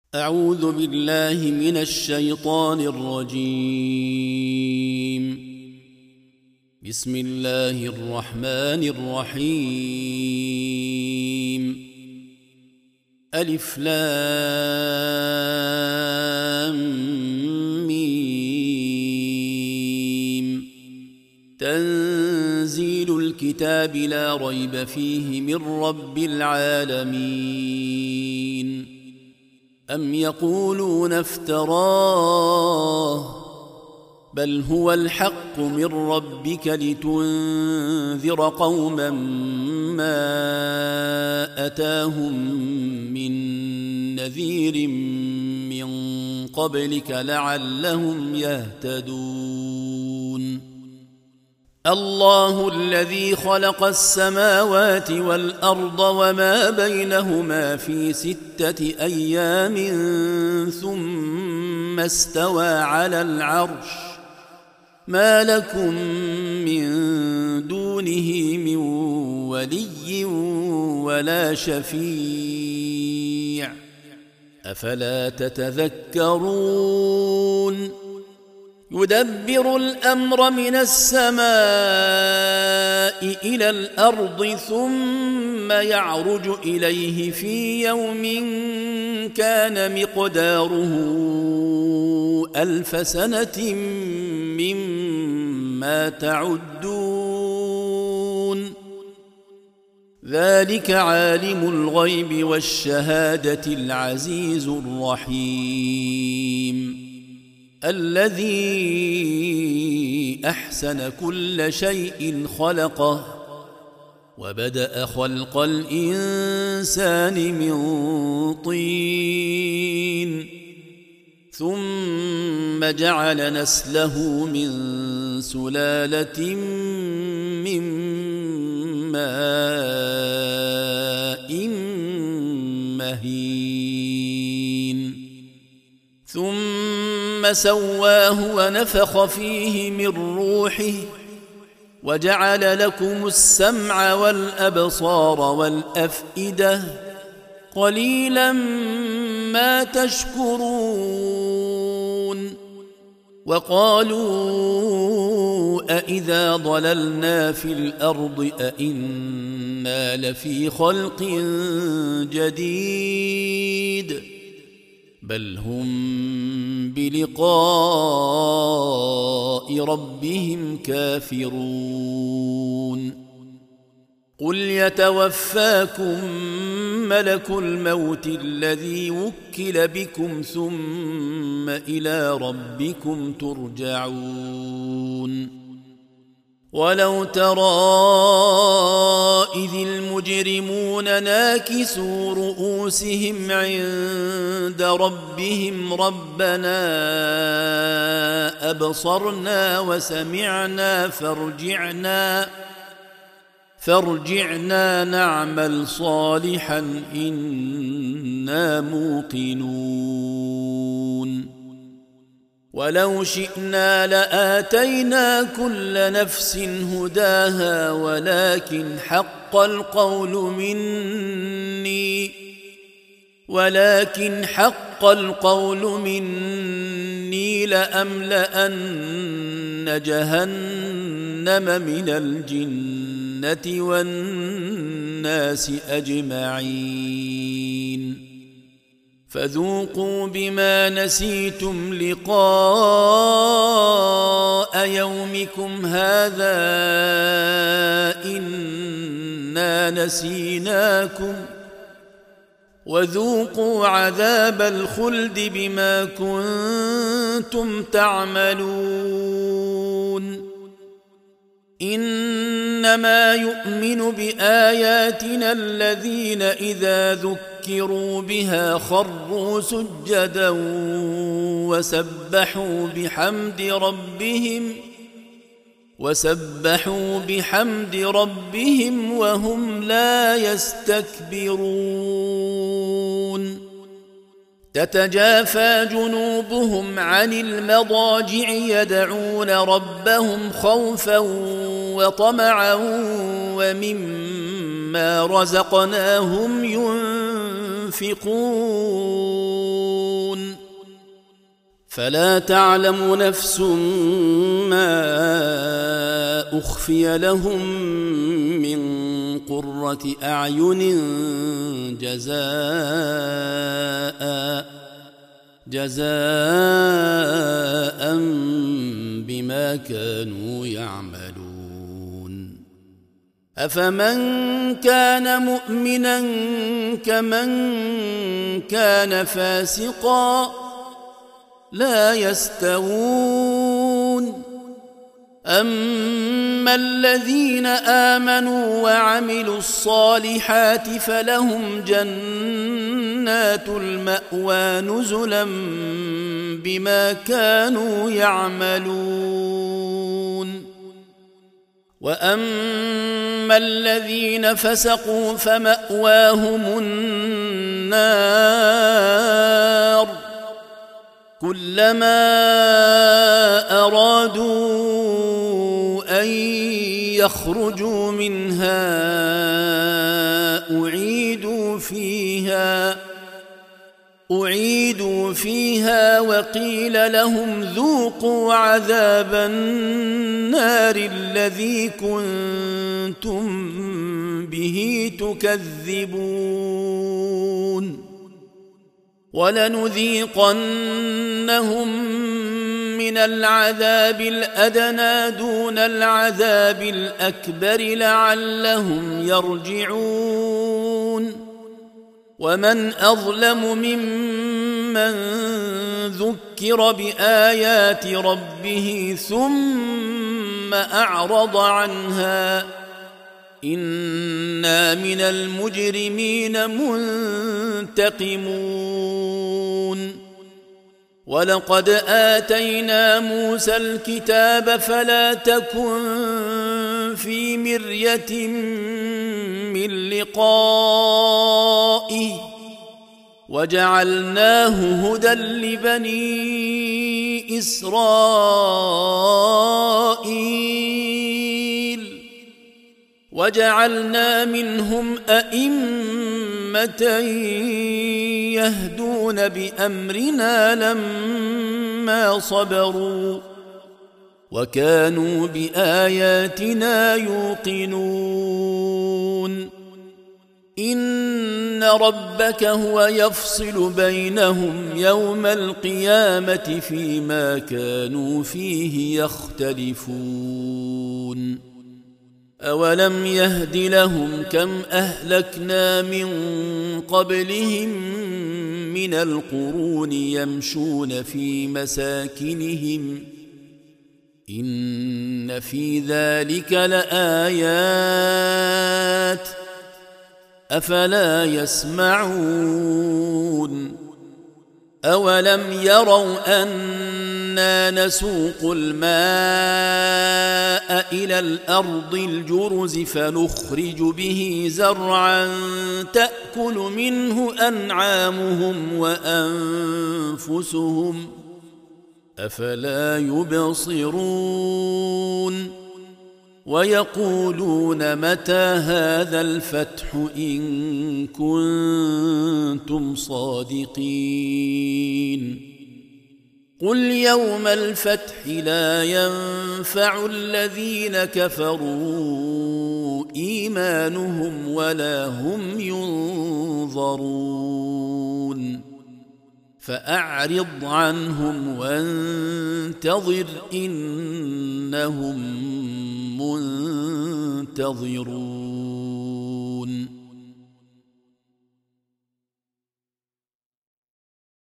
أعوذ بالله من الشيطان الرجيم. بسم الله الرحمن الرحيم. ألف لام ميم. تنزيل الكتاب لا ريب فيه من رب العالمين. أم يقولون افتراه بل هو الحق من ربك لتنذر قوما ما أتاهم من نذير من قبلك لعلهم يهتدون. الله الذي خلق السماوات والأرض وما بينهما في 6 أيام ثم استوى على العرش ما لكم من دونه من ولي ولا شفيع أفلا تتذكرون. يدبر الأمر من السماء إلى الأرض ثم يعرج إليه في يوم كان مقداره 1000 سنة مما تعدون. ذلك عالم الغيب والشهادة العزيز الرحيم الذي أحسن كل شيء خلقه وبدأ خلق الإنسان من طين ثم جعل نسله من سلالة من ماء مهين ثم سواه ونفخ فيه من روحه وجعل لكم السمع والأبصار والأفئدة قليلا ما تشكرون. وقالوا أإذا ضللنا في الأرض أإنا لفي خلق جديد بل هم بلقاء ربهم كافرون. قل يتوفاكم ملك الموت الذي وكل بكم ثم إلى ربكم ترجعون. ولو ترى إذ المجرمون ناكسوا رؤوسهم عند ربهم ربنا أبصرنا وسمعنا فارجعنا نعمل صالحا إنا موقنون. ولو شئنا لآتينا كل نفس هداها ولكن حق القول مني لأملأن جهنم من الجنة والناس أجمعين. فذوقوا بما نسيتم لقاء يومكم هذا إنا نسيناكم وذوقوا عذاب الخلد بما كنتم تعملون. إنما يؤمن بآياتنا الذين إذا ذكروا بها خروا سجدا وسبحوا بحمد ربهم وهم لا يستكبرون. تتجافى جنوبهم عن المضاجع يدعون ربهم خوفا وطمعا ومما رزقناهم ينفقون. فلا تعلم نفس ما أخفي لهم من قرة أعين جزاء بما كانوا يعملون. أفمن كان مؤمنا كمن كان فاسقا لا يستوون. أما الذين آمنوا وعملوا الصالحات فلهم جنات المأوى نزلا بما كانوا يعملون. وأما الذين فسقوا فمأواهم النار كلما أرادوا أن يخرجوا منها أعيدوا فيها وقيل لهم ذوقوا عذاب النار الذي كنتم به تكذبون. ولنذيقنهم من العذاب الأدنى دون العذاب الأكبر لعلهم يرجعون. ومن أظلم ممن ذكر بآيات ربه ثم أعرض عنها إنا من المجرمين منتقمون. ولقد آتينا موسى الكتاب فلا تكن في مرية من لقائه وجعلناه هدى لبني إسرائيل وجعلنا منهم أئمة يهدون بأمرنا لما صبروا وكانوا بآياتنا يوقنون. إن ربك هو يفصل بينهم يوم القيامة فيما كانوا فيه يختلفون. أولم يهد لهم كم أهلكنا من قبلهم من القرون يمشون في مساكنهم إن في ذلك لآيات أفلا يسمعون. أولم يروا أنا نسوق الماء إلى الأرض الجرز فنخرج به زرعا تأكل منه أنعامهم وأنفسهم أفلا يبصرون. ويقولون متى هذا الفتح إن كنتم صادقين. قل يوم الفتح لا ينفع الذين كفروا إيمانهم ولا هم ينظرون. فأعرض عنهم وانتظر إنهم منتظرون.